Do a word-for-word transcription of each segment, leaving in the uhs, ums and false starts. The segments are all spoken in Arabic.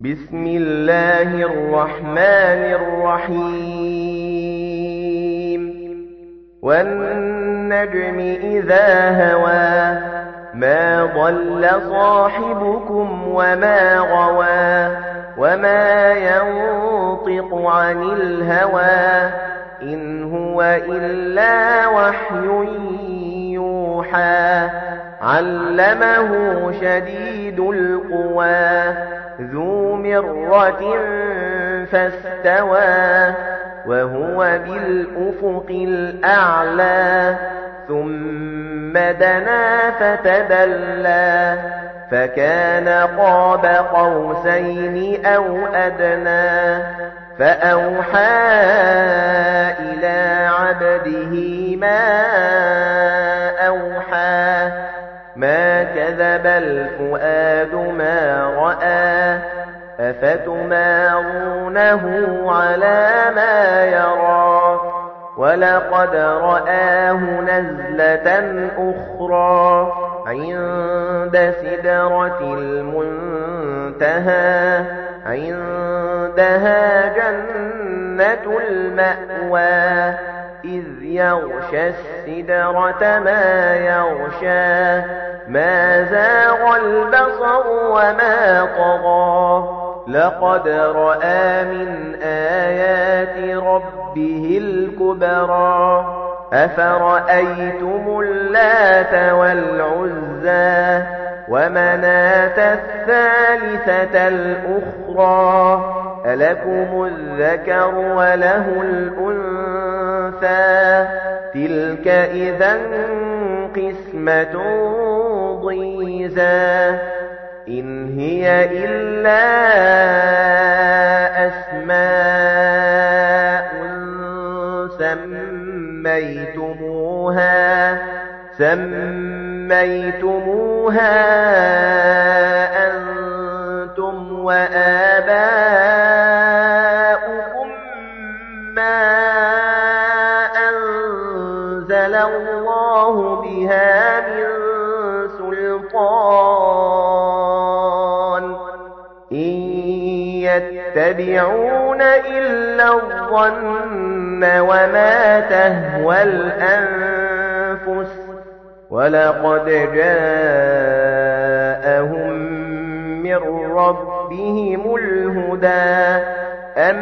بسم الله الرحمن الرحيم والنجم إذا هوى ما ضل صاحبكم وما غوى وما ينطق عن الهوى إن هو إلا وحي يوحى علمه شديد القوى ذو مرة فاستوى وهو بالأفق الأعلى ثم دنا فتدلى فكان قاب قوسين أو أدنى فأوحى إلى عبده ما أوحى ما كذب الفؤاد ما رأى أفتمارونه على ما يرى ولقد رآه نزلة أخرى عند سدرة المنتهى عندها جنة المأوى إذ يغشى السدرة ما يغشى ما زاغ البصر وما طغى لقد رأى من آيات ربه الكبرى أفرأيتم اللات والعزى ومناة الثالثة الأخرى ألكم الذكر وله الأنثى تلك إذا قسمة ضيزى إن هي إلا أسماء سميتموها سميتموها أنتم وآباؤكم ما أنزل الله بها من سلطان إن يتبعون إلا الظن وما تهوى الأنفس ولقد جاءهم من ربهم الهدى أم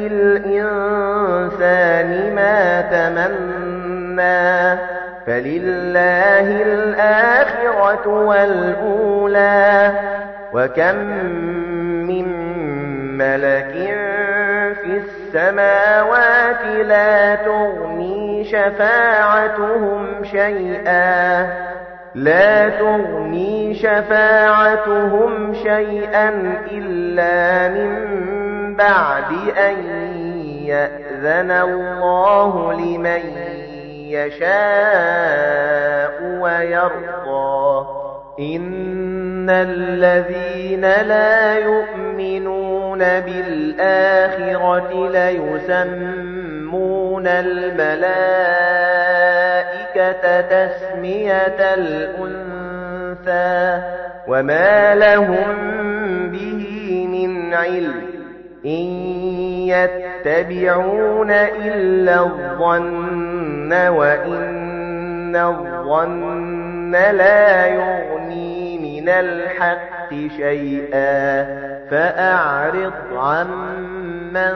للإنسان ما تمنى فلله الآخرة والأولى وكم من ملك في السماوات لا تغني شفاعتهم شيئا لا تغني شفاعتهم شيئا إلا من بعد أن يأذن الله لمن يشاء ويرضى إن الذين لا يؤمنون بالآخرة ليسمون الملائكة تسمية الأنثى وما لهم به من علم إن يتبعون إلا الظن وإن الظن لا يغني من الحق شيئا فأعرض عمن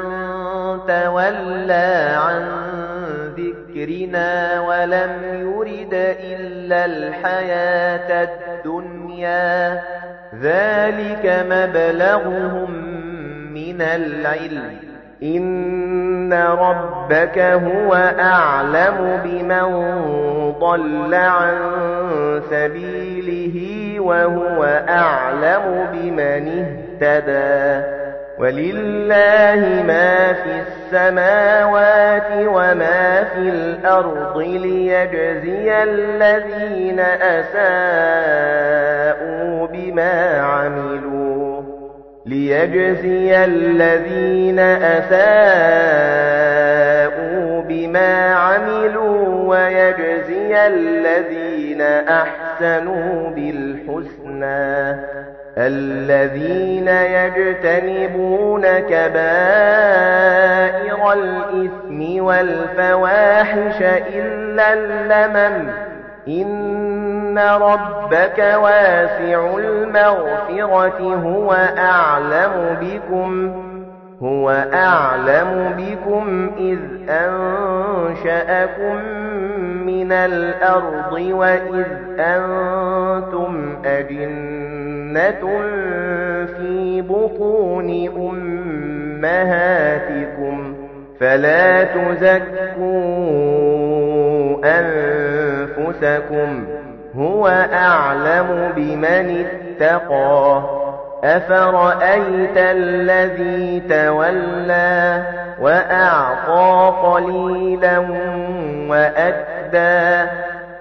تولى عن ذكرنا ولم يرد إلا الحياة الدنيا ذلك مبلغهم من العلم إن ربك هو أعلم بمن ضل عن سبيله وهو أعلم بمن اهتدى ولله ما في السماوات وما في الأرض ليجزي الذين أساءوا بما عملوا ليجزي الذين أساءوا بما عملوا ويجزي الذين أحسنوا بالحسنى الذين يجتنبون كبائر الإثم والفواحش إلا اللمم إن ربك واسع المغفرة هو أعلم بكم هو أعلم بكم إذ أنشأكم من الأرض وإذ أنتم أجنة في بطون أمهاتكم فلا تزكوا أنفسكم هو أعلم بمن اتقى أفرأيت الذي تولى وأعطى قليلا وأكدى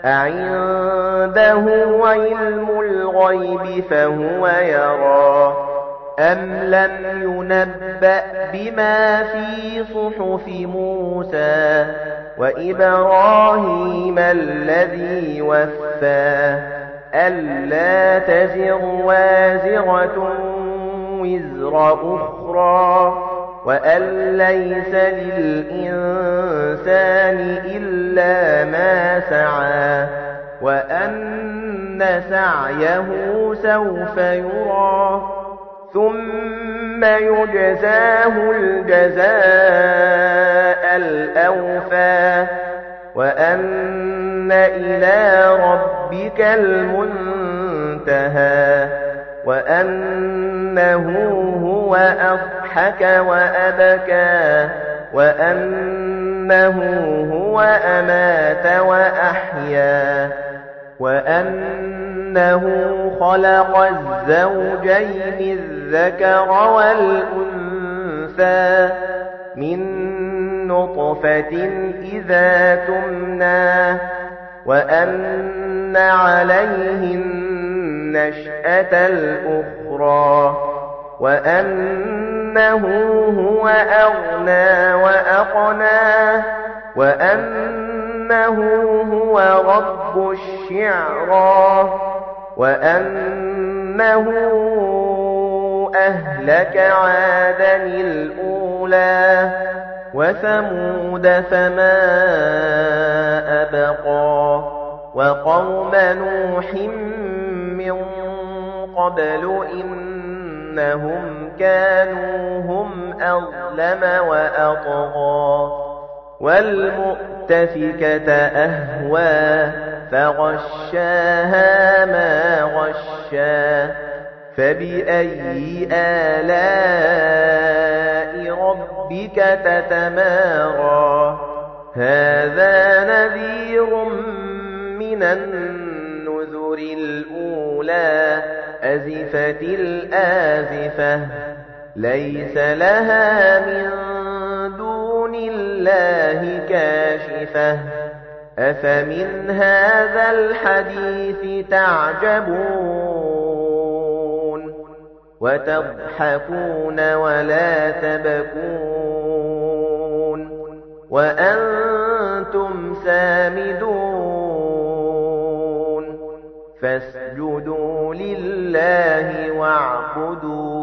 أعنده علم الغيب فهو يرى أم لم ينبأ بما في صحف موسى وإبراهيم الذي وفى ألا تزر وازرة وزر أخرى وأن ليس للإنسان إلا ما سعى وأن سعيه سوف يرى ثم يجزاه الجزاء الأوفى وأن إلى ربك المنتهى وأنه هو أضحك وأبكى وأنه هو أمات وأحيا وأنه خلق الزوجين الذكر والأنثى من نطفة إذا تمنى وأن عليه النشأة الأخرى وأنه هو أغنى وأقنى وأنه هو رب الشعرى وأنه أهلك عادا الأولى وثمود فما أبقى وقوم نوح من قبل إنهم كانوا هم أظلم وأطغى والمؤتفكة أهوى فغشاها ما غشا فبأي آلاء ربك تتمارى هذا نذير من النذر الأولى أزفت الآزفة ليس لها من دون الله كاشفة أفمن هذا الحديث تعجبون وتضحكون ولا تبكون وأنتم سامدون فاسجدوا لله واعبدوا